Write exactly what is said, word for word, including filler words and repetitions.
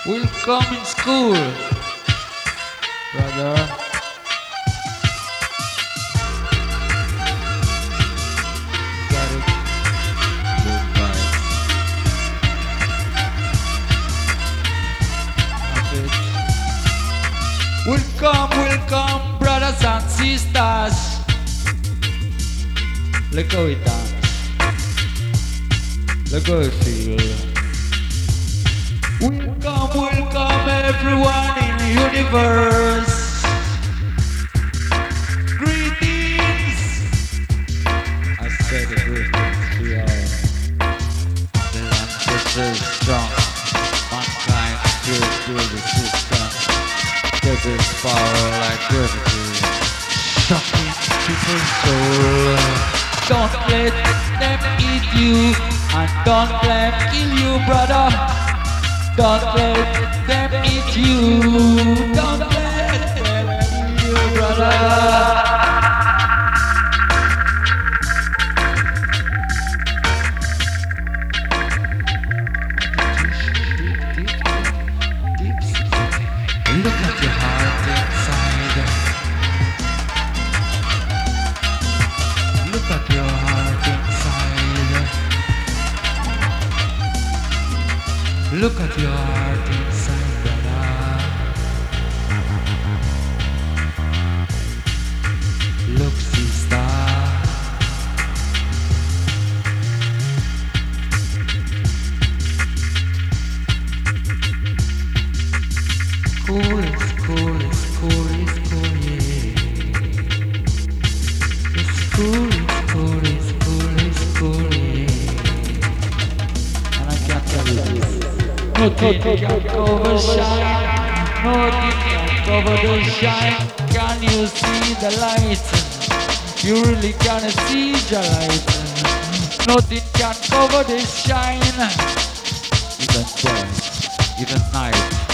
will come in school, brother. Got it. Goodbye. Have it. Welcome, welcome, brothers and sisters. Look how it dance. Look how it feel. Welcome, welcome everyone in the universe. Greetings. I said the greetings to y'all. The ancestors strong. Mankind still through the system. There is power like gravity. Shocking people's soul. Don't let them eat you. And don't let them kill you, brother. Don't let them eat you. Don't let them kill you, brother. Look at your heart inside. Look at your heart inside. Look at your heart inside, brother. Look, sister. Cool, it's cool, it's cool, it's cool, yeah. It's cool, it's cool, it's cool, it's cool, yeah. And I can't tell you this. Nothing can cover shine. Nothing can cover the shine. Can you see the light? You really can't see the light. Nothing can cover the shine. Even day, even night.